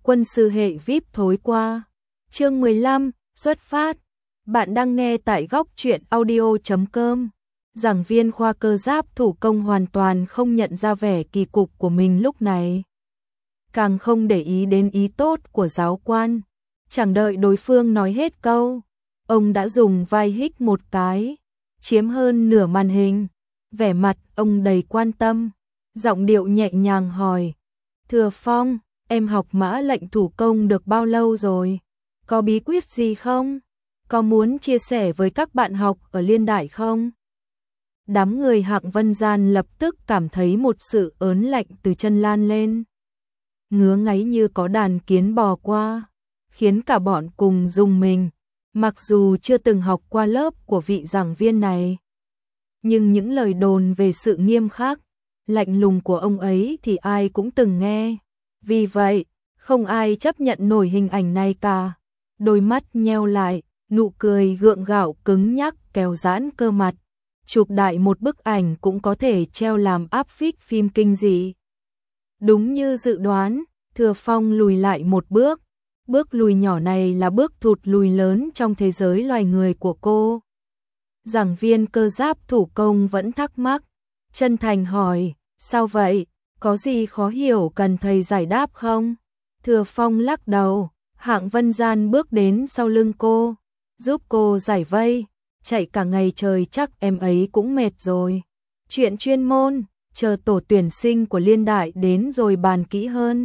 quân sư hệ VIP thối qua. Chương 15, xuất phát. Bạn đang nghe tại góc truyện audio.com. Giảng viên khoa cơ giáp thủ công hoàn toàn không nhận ra vẻ kỳ cục của mình lúc này. Càng không để ý đến ý tốt của giáo quan. Chẳng đợi đối phương nói hết câu, ông đã dùng vai hích một cái, chiếm hơn nửa màn hình. Vẻ mặt ông đầy quan tâm, giọng điệu nhẹ nhàng hỏi: Thừa Phong, em học mã lệnh thủ công được bao lâu rồi? Có bí quyết gì không? Có muốn chia sẻ với các bạn học ở Liên Đại không? Đám người Hạng Vân Gian lập tức cảm thấy một sự ớn lạnh từ chân lan lên. Ngứa ngáy như có đàn kiến bò qua, khiến cả bọn cùng rùng mình. Mặc dù chưa từng học qua lớp của vị giảng viên này, nhưng những lời đồn về sự nghiêm khắc, lạnh lùng của ông ấy thì ai cũng từng nghe. Vì vậy, không ai chấp nhận nổi hình ảnh này cả. Đôi mắt nheo lại, nụ cười gượng gạo cứng nhắc kéo giãn cơ mặt. Chụp đại một bức ảnh cũng có thể treo làm áp phích phim kinh dị. Đúng như dự đoán, Thừa Phong lùi lại một bước. Bước lùi nhỏ này là bước thụt lùi lớn trong thế giới loài người của cô. Giảng viên cơ giáp thủ công vẫn thắc mắc, chân thành hỏi: sao vậy? Có gì khó hiểu cần thầy giải đáp không? Thừa Phong lắc đầu. Hạng Vân Gian bước đến sau lưng cô, giúp cô giải vây. Chạy cả ngày trời chắc em ấy cũng mệt rồi. Chuyện chuyên môn, chờ tổ tuyển sinh của Liên Đại đến rồi bàn kỹ hơn.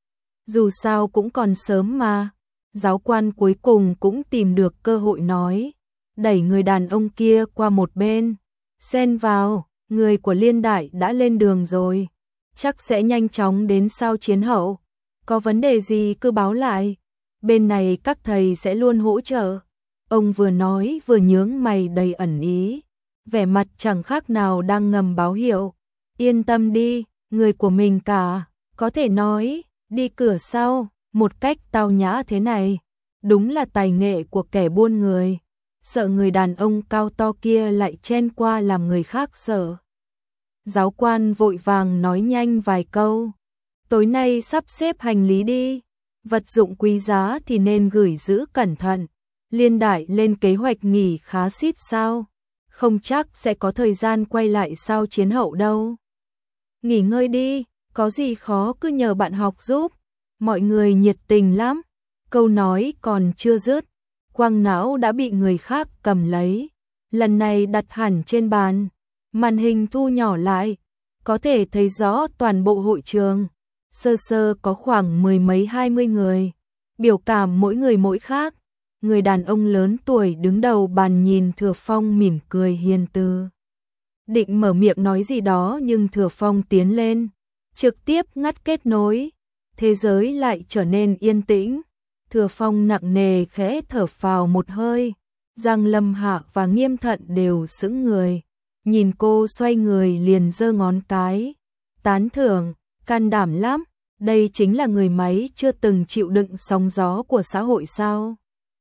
Dù sao cũng còn sớm mà. Giáo quan cuối cùng cũng tìm được cơ hội nói, đẩy người đàn ông kia qua một bên. Xen vào, người của Liên Đại đã lên đường rồi, chắc sẽ nhanh chóng đến sau chiến hậu. Có vấn đề gì cứ báo lại, bên này các thầy sẽ luôn hỗ trợ. Ông vừa nói vừa nhướng mày đầy ẩn ý, vẻ mặt chẳng khác nào đang ngầm báo hiệu. Yên tâm đi, người của mình cả. Có thể nói, đi cửa sau, một cách tao nhã thế này, đúng là tài nghệ của kẻ buôn người. Sợ người đàn ông cao to kia lại chen qua làm người khác sợ. Giáo quan vội vàng nói nhanh vài câu. Tối nay sắp xếp hành lý đi, vật dụng quý giá thì nên gửi giữ cẩn thận. Liên Đại lên kế hoạch nghỉ khá xít sao, không chắc sẽ có thời gian quay lại sau chiến hậu đâu. Nghỉ ngơi đi, có gì khó cứ nhờ bạn học giúp. Mọi người nhiệt tình lắm. Câu nói còn chưa dứt, quang não đã bị người khác cầm lấy. Lần này đặt hẳn trên bàn, màn hình thu nhỏ lại, có thể thấy rõ toàn bộ hội trường. Sơ sơ có khoảng 10 mấy 20 người, biểu cảm mỗi người mỗi khác. Người đàn ông lớn tuổi đứng đầu bàn nhìn Thừa Phong mỉm cười hiền từ. Định mở miệng nói gì đó nhưng Thừa Phong tiến lên, trực tiếp ngắt kết nối. Thế giới lại trở nên yên tĩnh. Thừa Phong nặng nề khẽ thở phào một hơi. Giang Lâm Hạ và Nghiêm Thận đều sững người. Nhìn cô xoay người liền giơ ngón cái. Tán thưởng, can đảm lắm. Đây chính là người máy chưa từng chịu đựng sóng gió của xã hội sao?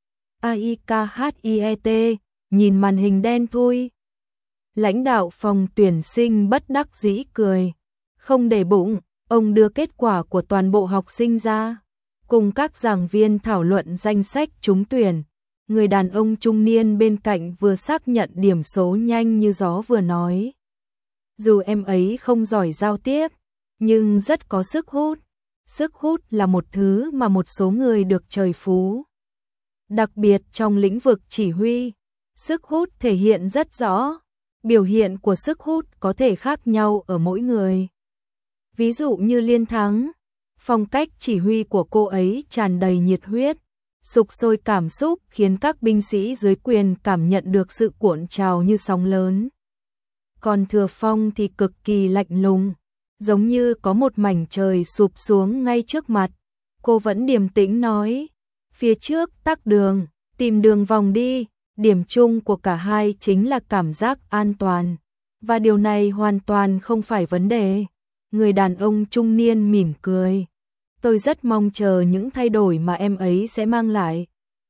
AIKHIET, nhìn màn hình đen thui. Lãnh đạo phòng tuyển sinh bất đắc dĩ cười. Không để bụng, ông đưa kết quả của toàn bộ học sinh ra, cùng các giảng viên thảo luận danh sách trúng tuyển. Người đàn ông trung niên bên cạnh vừa xác nhận điểm số nhanh như gió vừa nói. Dù em ấy không giỏi giao tiếp, nhưng rất có sức hút. Sức hút là một thứ mà một số người được trời phú. Đặc biệt trong lĩnh vực chỉ huy, sức hút thể hiện rất rõ. Biểu hiện của sức hút có thể khác nhau ở mỗi người. Ví dụ như Liên Thắng, phong cách chỉ huy của cô ấy tràn đầy nhiệt huyết, sục sôi cảm xúc khiến các binh sĩ dưới quyền cảm nhận được sự cuộn trào như sóng lớn. Còn Thừa Phong thì cực kỳ lạnh lùng, giống như có một mảnh trời sụp xuống ngay trước mặt. Cô vẫn điềm tĩnh nói, phía trước tắc đường, tìm đường vòng đi. Điểm chung của cả hai chính là cảm giác an toàn, và điều này hoàn toàn không phải vấn đề. Người đàn ông trung niên mỉm cười. Tôi rất mong chờ những thay đổi mà em ấy sẽ mang lại.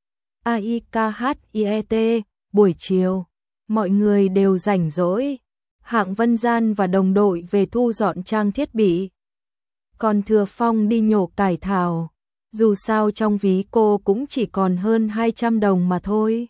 AIKHIET, buổi chiều, mọi người đều rảnh rỗi. Hạng Vân Gian và đồng đội về thu dọn trang thiết bị. Còn Thừa Phong đi nhổ cải thảo. Dù sao trong ví cô cũng chỉ còn hơn 200 đồng mà thôi.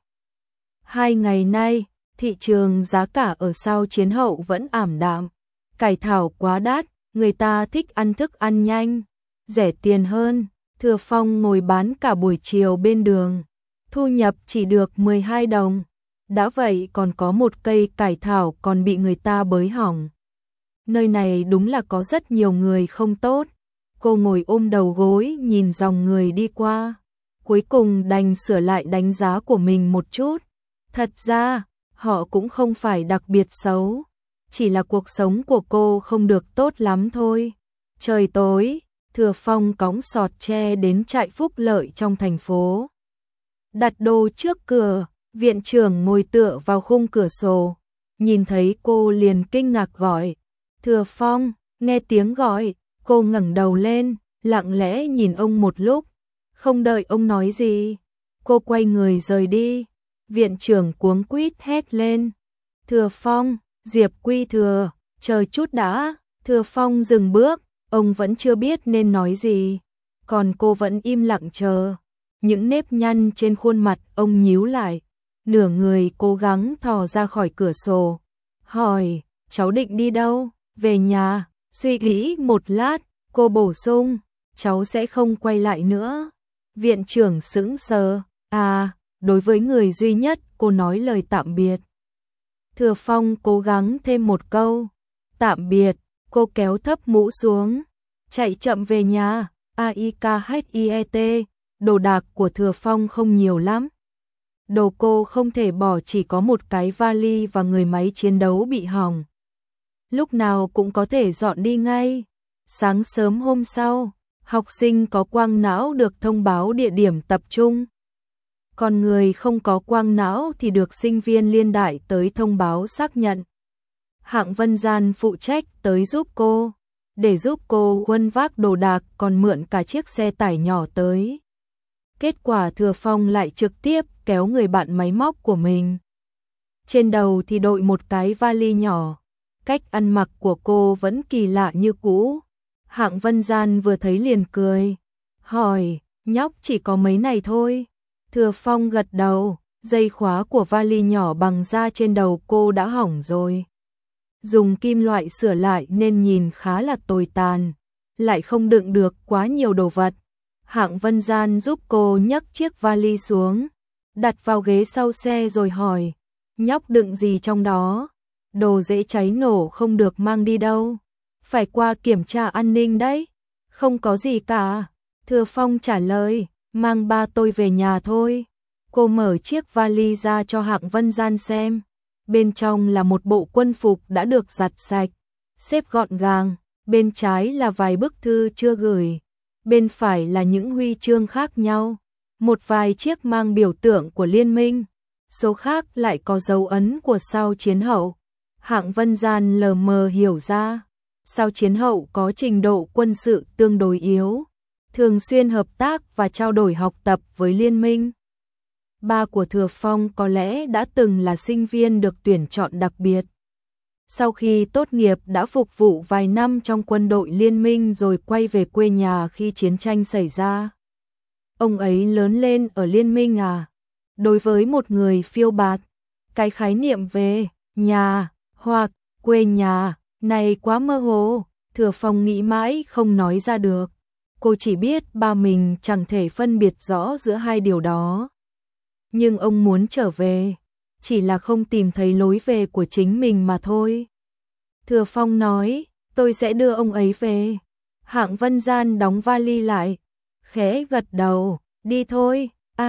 2 ngày nay, thị trường giá cả ở Sao Chiến Hậu vẫn ảm đạm. Cải thảo quá đắt, người ta thích ăn thức ăn nhanh, rẻ tiền hơn. Thừa Phong ngồi bán cả buổi chiều bên đường, thu nhập chỉ được 12 đồng. Đã vậy còn có một cây cải thảo còn bị người ta bới hỏng. Nơi này đúng là có rất nhiều người không tốt. Cô ngồi ôm đầu gối nhìn dòng người đi qua. Cuối cùng đành sửa lại đánh giá của mình một chút. Thật ra, họ cũng không phải đặc biệt xấu. Chỉ là cuộc sống của cô không được tốt lắm thôi. Trời tối, Thừa Phong cõng sọt tre đến trại Phúc Lợi trong thành phố. Đặt đồ trước cửa, viện trưởng ngồi tựa vào khung cửa sổ. Nhìn thấy cô liền kinh ngạc gọi. Thừa Phong, nghe tiếng gọi, cô ngẩng đầu lên, lặng lẽ nhìn ông một lúc. Không đợi ông nói gì, cô quay người rời đi. Viện trưởng cuống quýt hét lên. Thừa Phong, Diệp Quy Thừa, chờ chút đã. Thừa Phong dừng bước, ông vẫn chưa biết nên nói gì. Còn cô vẫn im lặng chờ. Những nếp nhăn trên khuôn mặt ông nhíu lại. Nửa người cố gắng thò ra khỏi cửa sổ. Hỏi, cháu định đi đâu? Về nhà. Suy nghĩ một lát, cô bổ sung, cháu sẽ không quay lại nữa. Viện trưởng sững sờ. À, đối với người duy nhất cô nói lời tạm biệt. Thừa Phong cố gắng thêm một câu. Tạm biệt, cô kéo thấp mũ xuống. Chạy chậm về nhà. AIKHIET, đồ đạc của Thừa Phong không nhiều lắm. Đồ cô không thể bỏ, chỉ có một cái vali và người máy chiến đấu bị hỏng. Lúc nào cũng có thể dọn đi ngay. Sáng sớm hôm sau, học sinh có quang não được thông báo địa điểm tập trung. Còn người không có quang não thì được sinh viên liên đại tới thông báo xác nhận. Hạng Vân Gian phụ trách tới giúp cô, để giúp cô khuân vác đồ đạc, còn mượn cả chiếc xe tải nhỏ tới. Kết quả Thừa Phong lại trực tiếp kéo người bạn máy móc của mình. Trên đầu thì đội một cái vali nhỏ. Cách ăn mặc của cô vẫn kỳ lạ như cũ. Hạng Vân Gian vừa thấy liền cười. Hỏi, nhóc chỉ có mấy này thôi. Thừa Phong gật đầu, dây khóa của vali nhỏ bằng da trên đầu cô đã hỏng rồi. Dùng kim loại sửa lại nên nhìn khá là tồi tàn, lại không đựng được quá nhiều đồ vật. Hạng Vân Gian giúp cô nhấc chiếc vali xuống, đặt vào ghế sau xe rồi hỏi, nhóc đựng gì trong đó? Đồ dễ cháy nổ không được mang đi đâu. Phải qua kiểm tra an ninh đấy. Không có gì cả. Thừa Phong trả lời, mang ba tôi về nhà thôi. Cô mở chiếc vali ra cho Hạng Vân Gian xem. Bên trong là một bộ quân phục đã được giặt sạch, xếp gọn gàng. Bên trái là vài bức thư chưa gửi. Bên phải là những huy chương khác nhau. Một vài chiếc mang biểu tượng của liên minh. Số khác lại có dấu ấn của Sao Chiến Hậu. Hạng Vân Gian lờ mờ hiểu ra, Sao Chiến Hậu có trình độ quân sự tương đối yếu, thường xuyên hợp tác và trao đổi học tập với liên minh. Ba của Thừa Phong có lẽ đã từng là sinh viên được tuyển chọn đặc biệt. Sau khi tốt nghiệp đã phục vụ vài năm trong quân đội liên minh rồi quay về quê nhà khi chiến tranh xảy ra. Ông ấy lớn lên ở liên minh à? Đối với một người phiêu bạt, cái khái niệm về nhà hoặc quê nhà này quá mơ hồ. Thừa Phong nghĩ mãi không nói ra được. Cô chỉ biết ba mình chẳng thể phân biệt rõ giữa hai điều đó. Nhưng ông muốn trở về, chỉ là không tìm thấy lối về của chính mình mà thôi. Thừa Phong nói, tôi sẽ đưa ông ấy về. Hạng Vân Gian đóng vali lại, khẽ gật đầu, đi thôi.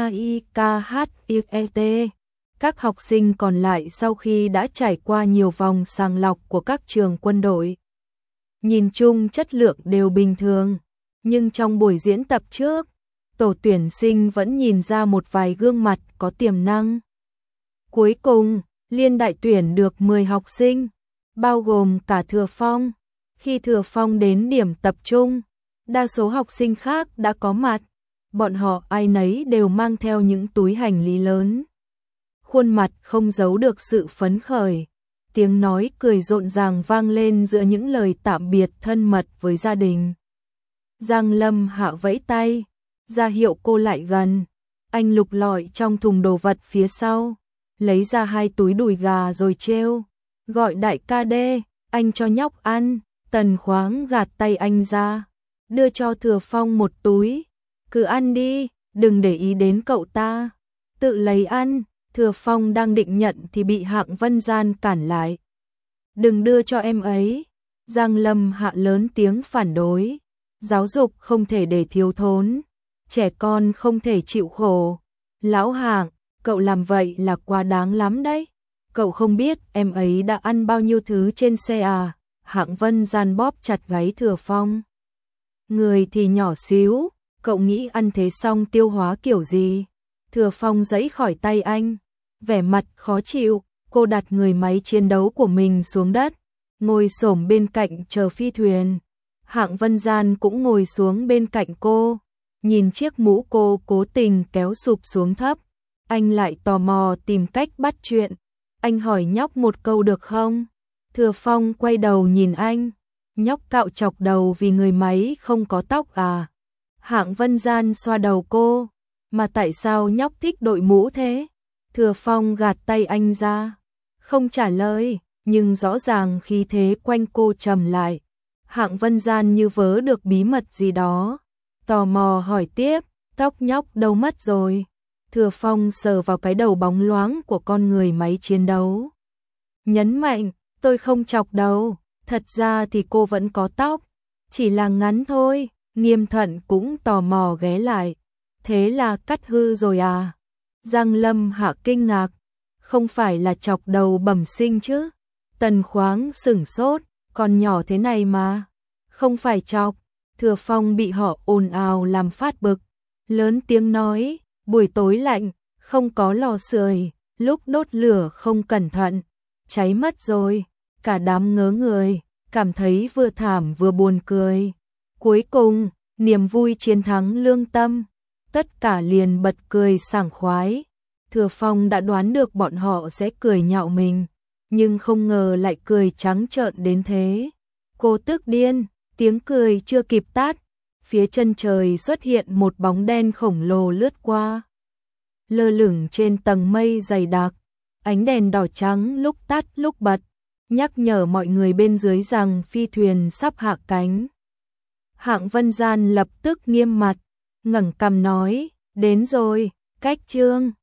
AIKHIET. Các học sinh còn lại sau khi đã trải qua nhiều vòng sàng lọc của các trường quân đội, nhìn chung chất lượng đều bình thường, nhưng trong buổi diễn tập trước, tổ tuyển sinh vẫn nhìn ra một vài gương mặt có tiềm năng. Cuối cùng, liên đại tuyển được 10 học sinh, bao gồm cả Thừa Phong. Khi Thừa Phong đến điểm tập trung, đa số học sinh khác đã có mặt. Bọn họ ai nấy đều mang theo những túi hành lý lớn. Khuôn mặt không giấu được sự phấn khởi. Tiếng nói cười rộn ràng vang lên giữa những lời tạm biệt thân mật với gia đình. Giang Lâm Hạ vẫy tay, ra hiệu cô lại gần. Anh lục lọi trong thùng đồ vật phía sau, lấy ra 2 túi đùi gà rồi trêu, gọi đại ca đê, anh cho nhóc ăn. Tần Khoáng gạt tay anh ra, đưa cho Thừa Phong một túi, cứ ăn đi, đừng để ý đến cậu ta, tự lấy ăn. Thừa Phong đang định nhận thì bị Hạng Vân Gian cản lại. Đừng đưa cho em ấy. Giang Lâm Hạ lớn tiếng phản đối, giáo dục không thể để thiếu thốn, trẻ con không thể chịu khổ. Lão Hạng, cậu làm vậy là quá đáng lắm đấy, cậu không biết em ấy đã ăn bao nhiêu thứ trên xe à. Hạng Vân Gian bóp chặt gáy Thừa Phong. Người thì nhỏ xíu, cậu nghĩ ăn thế xong tiêu hóa kiểu gì? Thừa Phong giãy khỏi tay anh, vẻ mặt khó chịu. Cô đặt người máy chiến đấu của mình xuống đất, ngồi xổm bên cạnh chờ phi thuyền. Hạng Vân Gian cũng ngồi xuống bên cạnh cô, nhìn chiếc mũ cô cố tình kéo sụp xuống thấp. Anh lại tò mò tìm cách bắt chuyện. Anh hỏi nhóc một câu được không? Thừa Phong quay đầu nhìn anh. Nhóc cạo chọc đầu vì người máy không có tóc à? Hạng Vân Gian xoa đầu cô. Mà tại sao nhóc thích đội mũ thế? Thừa Phong gạt tay anh ra, không trả lời, nhưng rõ ràng khí thế quanh cô trầm lại. Hạng Vân Gian như vớ được bí mật gì đó, tò mò hỏi tiếp, tóc nhóc đâu mất rồi? Thừa Phong sờ vào cái đầu bóng loáng của con người máy chiến đấu, nhấn mạnh, tôi không chọc đầu, thật ra thì cô vẫn có tóc, chỉ là ngắn thôi. Nghiêm Thận cũng tò mò ghé lại, thế là cắt hư rồi à? Giang Lâm Hạ kinh ngạc, không phải là chọc đầu bẩm sinh chứ? Tần Khoáng sửng sốt, còn nhỏ thế này mà, không phải chọc. Thừa Phong bị họ ồn ào làm phát bực, lớn tiếng nói, buổi tối lạnh, không có lò sưởi, lúc đốt lửa không cẩn thận, cháy mất rồi. Cả đám ngớ người, cảm thấy vừa thảm vừa buồn cười. Cuối cùng, niềm vui chiến thắng lương tâm, tất cả liền bật cười sảng khoái. Thừa Phong đã đoán được bọn họ sẽ cười nhạo mình, nhưng không ngờ lại cười trắng trợn đến thế. Cô tức điên, tiếng cười chưa kịp tắt, phía chân trời xuất hiện một bóng đen khổng lồ lướt qua, lơ lửng trên tầng mây dày đặc. Ánh đèn đỏ trắng lúc tắt lúc bật, nhắc nhở mọi người bên dưới rằng phi thuyền sắp hạ cánh. Hạng Vân Gian lập tức nghiêm mặt, ngẩng cằm nói, đến rồi, cách chương.